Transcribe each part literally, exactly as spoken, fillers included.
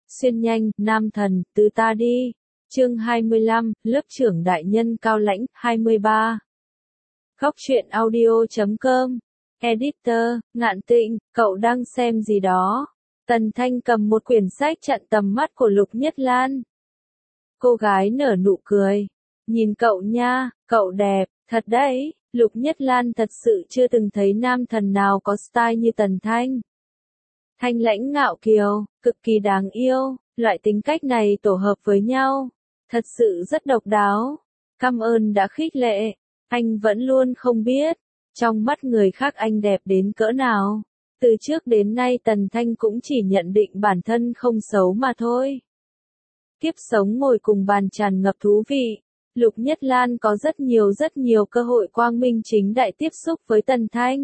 Xuyên nhanh, nam thần, từ ta đi. Chương hai mươi lăm, lớp trưởng đại nhân cao lãnh, hai mươi ba. Góc truyện audio chấm com. Editor, Ngạn Tịnh, cậu đang xem gì đó? Tần Thanh cầm một quyển sách chặn tầm mắt của Lục Nhất Lan. Cô gái nở nụ cười. Nhìn cậu nha, cậu đẹp, thật đấy. Lục Nhất Lan thật sự chưa từng thấy nam thần nào có style như Tần Thanh. Thanh lãnh ngạo kiều, cực kỳ đáng yêu, loại tính cách này tổ hợp với nhau, thật sự rất độc đáo. Cảm ơn đã khích lệ, anh vẫn luôn không biết, trong mắt người khác anh đẹp đến cỡ nào. Từ trước đến nay Tần Thanh cũng chỉ nhận định bản thân không xấu mà thôi. Kiếp sống ngồi cùng bàn tràn ngập thú vị, Lục Nhất Lan có rất nhiều rất nhiều cơ hội quang minh chính đại tiếp xúc với Tần Thanh.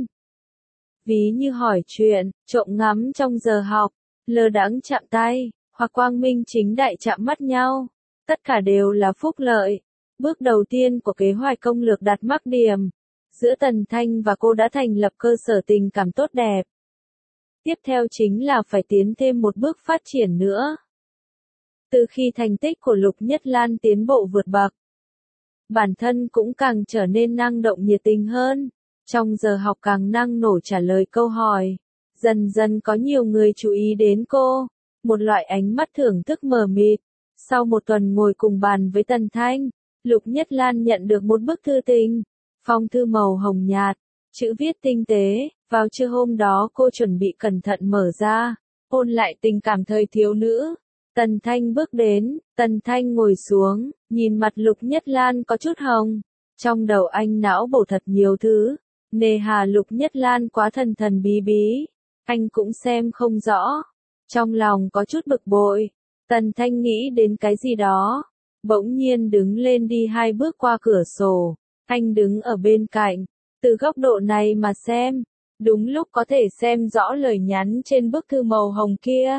Ví như hỏi chuyện, trộm ngắm trong giờ học, lơ đãng chạm tay, hoặc quang minh chính đại chạm mắt nhau. Tất cả đều là phúc lợi. Bước đầu tiên của kế hoạch công lược đặt mắc điểm. Giữa Tần Thanh và cô đã thành lập cơ sở tình cảm tốt đẹp. Tiếp theo chính là phải tiến thêm một bước phát triển nữa. Từ khi thành tích của Lục Nhất Lan tiến bộ vượt bậc, bản thân cũng càng trở nên năng động nhiệt tình hơn. Trong giờ học càng năng nổ trả lời câu hỏi. Dần dần có nhiều người chú ý đến cô. Một loại ánh mắt thưởng thức mờ mịt. Sau một tuần ngồi cùng bàn với Tần Thanh, Lục Nhất Lan nhận được một bức thư tình. Phong thư màu hồng nhạt, chữ viết tinh tế. Vào trưa hôm đó cô chuẩn bị cẩn thận mở ra, ôn lại tình cảm thời thiếu nữ. Tần Thanh bước đến, Tần Thanh ngồi xuống, nhìn mặt Lục Nhất Lan có chút hồng. Trong đầu anh não bổ thật nhiều thứ. Nề hà Lục Nhất Lan quá thần thần bí bí, anh cũng xem không rõ. Trong lòng có chút bực bội, Tần Thanh nghĩ đến cái gì đó, bỗng nhiên đứng lên đi hai bước qua cửa sổ. Anh đứng ở bên cạnh, từ góc độ này mà xem, đúng lúc có thể xem rõ lời nhắn trên bức thư màu hồng kia.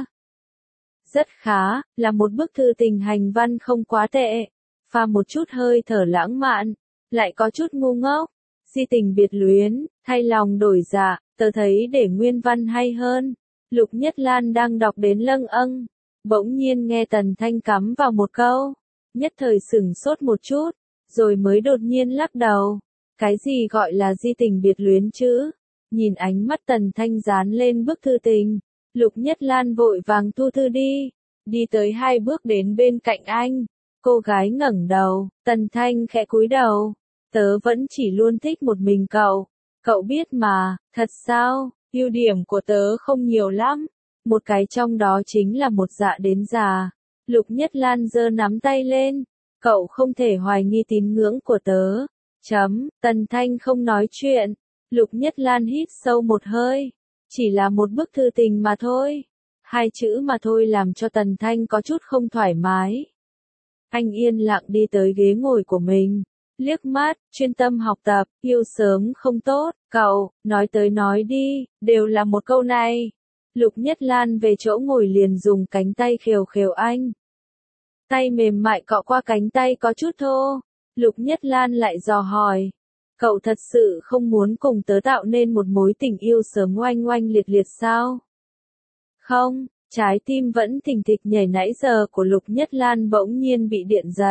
Rất khá, là một bức thư tình hành văn không quá tệ, pha một chút hơi thở lãng mạn, lại có chút ngu ngốc. Si tình biệt luyến, thay lòng đổi dạ, tớ thấy để nguyên văn hay hơn. Lục Nhất Lan đang đọc đến lâng âng, bỗng nhiên nghe Tần Thanh cắm vào một câu, nhất thời sửng sốt một chút, rồi mới đột nhiên lắc đầu. Cái gì gọi là di tình biệt luyến chứ? Nhìn ánh mắt Tần Thanh dán lên bức thư tình, Lục Nhất Lan vội vàng thu thư đi, đi tới hai bước đến bên cạnh anh. Cô gái ngẩng đầu, Tần Thanh khẽ cúi đầu. Tớ vẫn chỉ luôn thích một mình cậu. Cậu biết mà, thật sao, ưu điểm của tớ không nhiều lắm. Một cái trong đó chính là một dạ đến già. Lục Nhất Lan giơ nắm tay lên. Cậu không thể hoài nghi tín ngưỡng của tớ. Chấm, Tần Thanh không nói chuyện. Lục Nhất Lan hít sâu một hơi. Chỉ là một bức thư tình mà thôi. Hai chữ mà thôi làm cho Tần Thanh có chút không thoải mái. Anh yên lặng đi tới ghế ngồi của mình. Liếc mắt, chuyên tâm học tập, yêu sớm không tốt, cậu, nói tới nói đi, đều là một câu này. Lục Nhất Lan về chỗ ngồi liền dùng cánh tay khều khều anh. Tay mềm mại cọ qua cánh tay có chút thô. Lục Nhất Lan lại dò hỏi. Cậu thật sự không muốn cùng tớ tạo nên một mối tình yêu sớm oanh oanh liệt liệt sao? Không, trái tim vẫn thình thịch nhảy nãy giờ của Lục Nhất Lan bỗng nhiên bị điện giật.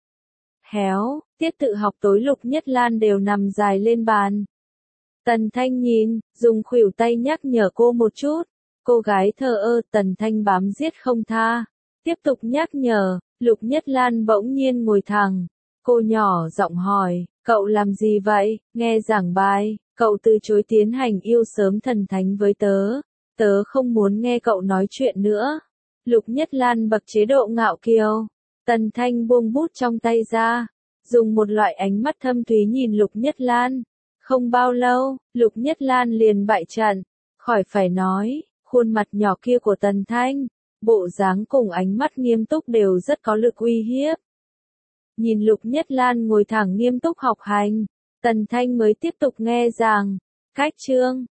Héo, tiết tự học tối Lục Nhất Lan đều nằm dài lên bàn. Tần Thanh nhìn, dùng khuỷu tay nhắc nhở cô một chút. Cô gái thờ ơ, Tần Thanh bám giết không tha. Tiếp tục nhắc nhở, Lục Nhất Lan bỗng nhiên ngồi thẳng. Cô nhỏ giọng hỏi, cậu làm gì vậy? Nghe giảng bài, cậu từ chối tiến hành yêu sớm thần thánh với tớ. Tớ không muốn nghe cậu nói chuyện nữa. Lục Nhất Lan bật chế độ ngạo kiều. Tần Thanh buông bút trong tay ra, dùng một loại ánh mắt thâm thúy nhìn Lục Nhất Lan. Không bao lâu, Lục Nhất Lan liền bại trận, khỏi phải nói, khuôn mặt nhỏ kia của Tần Thanh, bộ dáng cùng ánh mắt nghiêm túc đều rất có lực uy hiếp. Nhìn Lục Nhất Lan ngồi thẳng nghiêm túc học hành, Tần Thanh mới tiếp tục nghe giảng. Cách chương,